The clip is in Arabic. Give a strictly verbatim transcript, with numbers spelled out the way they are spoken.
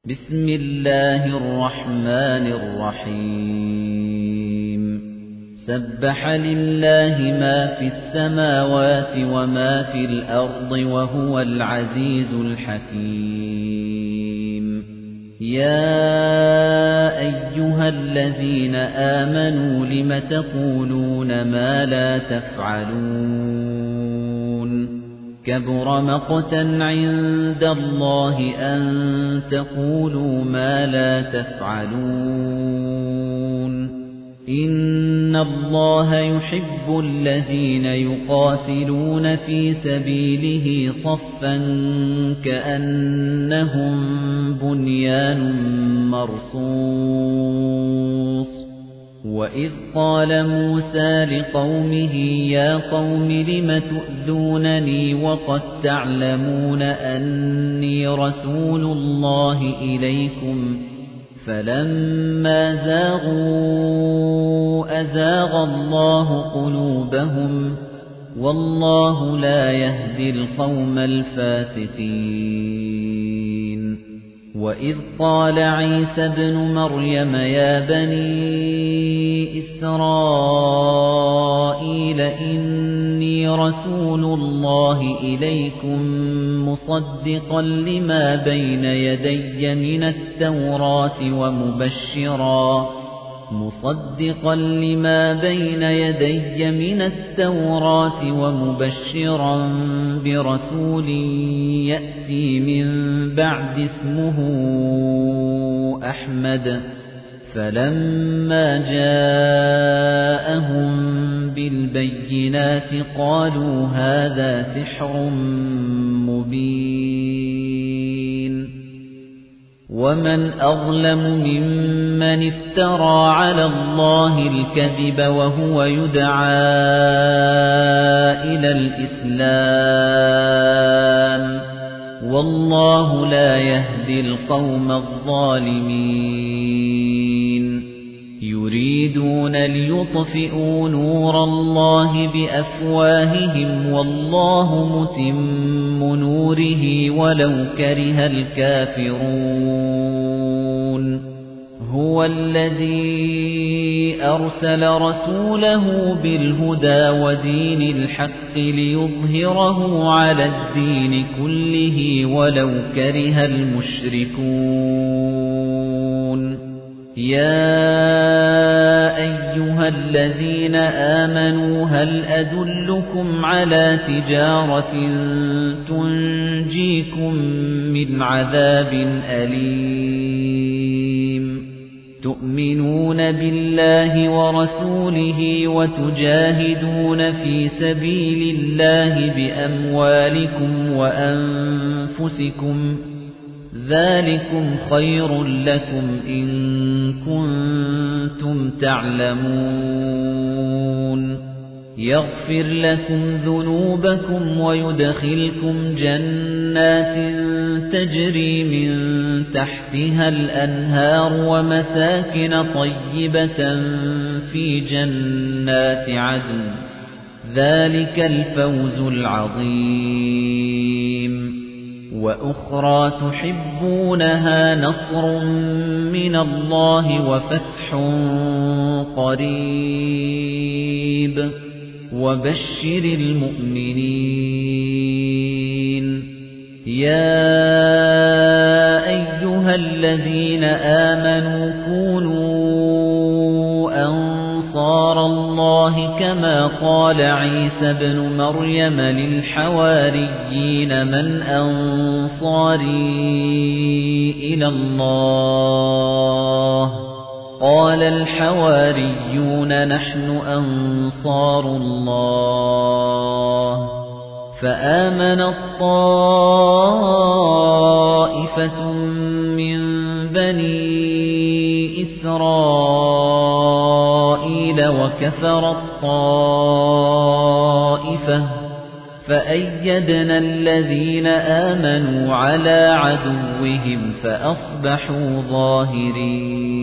بسم الله الرحمن الرحيم سبح لله ما في السماوات وما في الأرض وهو العزيز الحكيم يا أيها الذين آمنوا لم تقولون ما لا تفعلون كبر مقتا عند الله أن تقولوا ما لا تفعلون إن الله يحب الذين يقاتلون في سبيله صفا كأنهم بنيان مرصوص وَإِذْ قَالَ مُوسَى لِقَوْمِهِ يَا قَوْمِ لِمَ تُؤْذُونَنِي وَقَدْ تَعْلَمُونَ أَنِّي رَسُولُ اللَّهِ إِلَيْكُمْ فَلَمَّا زَاغُوا أَزَاغَ اللَّهُ قُلُوبَهُمْ وَاللَّهُ لَا يَهْدِي الْقَوْمَ الْفَاسِقِينَ وَإِذْ قَالَ عِيسَى ابْنُ مَرْيَمَ يَا بَنِي إِسْرَائِيلَ إِنِّي رَسُولُ اللَّهِ إِلَيْكُمْ مُصَدِّقًا لِمَا بَيْنَ يَدَيَّ مِنَ التَّوْرَاةِ وَمُبَشِّرًا مُصَدِّقًا لِمَا بَيْنَ يَدَيَّ مِنَ التَّوْرَاةِ وَمُبَشِّرًا بِرَسُولٍ يَأْتِي مِن بَعْدِ اسْمُهُ أَحْمَدُ فَلَمَّا جَاءَهُم بِالْبَيِّنَاتِ قَالُوا هَذَا سِحْرٌ مُبِينٌ وَمَنْ أَظْلَمُ مِمَّنِ افْتَرَى عَلَى اللَّهِ الْكَذِبَ وَهُوَ يُدْعَى إِلَى الْإِسْلَامِ وَاللَّهُ لَا يَهْدِي الْقَوْمَ الظَّالِمِينَ يُرِيدُونَ لِيُطْفِئُوا نُورَ اللَّهِ بِأَفْوَاهِهِمْ وَاللَّهُ مُتِمُّ نُورِهِ وَلَوْ كَرِهَ الْكَافِرُونَ هُوَ الَّذِي أَرْسَلَ رَسُولَهُ بِالْهُدَى وَدِينِ الْحَقِّ لِيُظْهِرَهُ عَلَى الدِّينِ كُلِّهِ وَلَوْ كَرِهَ الْمُشْرِكُونَ يَا أَيُّهَا الَّذِينَ آمَنُوا هَلْ أَدُلُّكُمْ عَلَى تِجَارَةٍ تُنْجِيكُمْ مِنْ عَذَابٍ أَلِيمٍ تُؤْمِنُونَ بِاللَّهِ وَرَسُولِهِ وَتُجَاهِدُونَ فِي سَبِيلِ اللَّهِ بِأَمْوَالِكُمْ وَأَنفُسِكُمْ ذَلِكُمْ خَيْرٌ لَكُمْ إِن كُنتُمْ تَعْلَمُونَ يَغْفِرْ لَكُمْ ذُنُوبَكُمْ وَيُدْخِلْكُمْ جَنَّاتٍ تَجْرِي مِن تَحْتِهَا الْأَنْهَارُ وَمَسَاكِنَ طَيِّبَةً فِي جَنَّاتِ عَدْنٍ ذَلِكَ الْفَوْزُ الْعَظِيمُ وَأُخْرَى تُحِبُّونَهَا نَصْرٌ مِّنَ اللَّهِ وَفَتْحٌ قَرِيبٌ وَبَشِّرِ الْمُؤْمِنِينَ يَا أَيُّهَا الَّذِينَ آمَنُوا كُونُوا أَنصَارَ اللَّهِ كَمَا قَالَ عِيسَى ابْنُ مَرْيَمَ لِلْحَوَارِيِّينَ مَنْ أَنصَارِي إِلَى اللَّهِ قَالَ الْحَوَارِيُّونَ نَحْنُ أَنصَارُ اللَّهِ فَآمَنَت طَّائِفَةٌ مِّن بَنِي إِسْرَائِيلَ وَكَفَرَت طَّائِفَةٌ فَأَيَّدْنَا الَّذِينَ آمَنُوا عَلَى عَدُوِّهِمْ فَأَصْبَحُوا ظَاهِرِينَ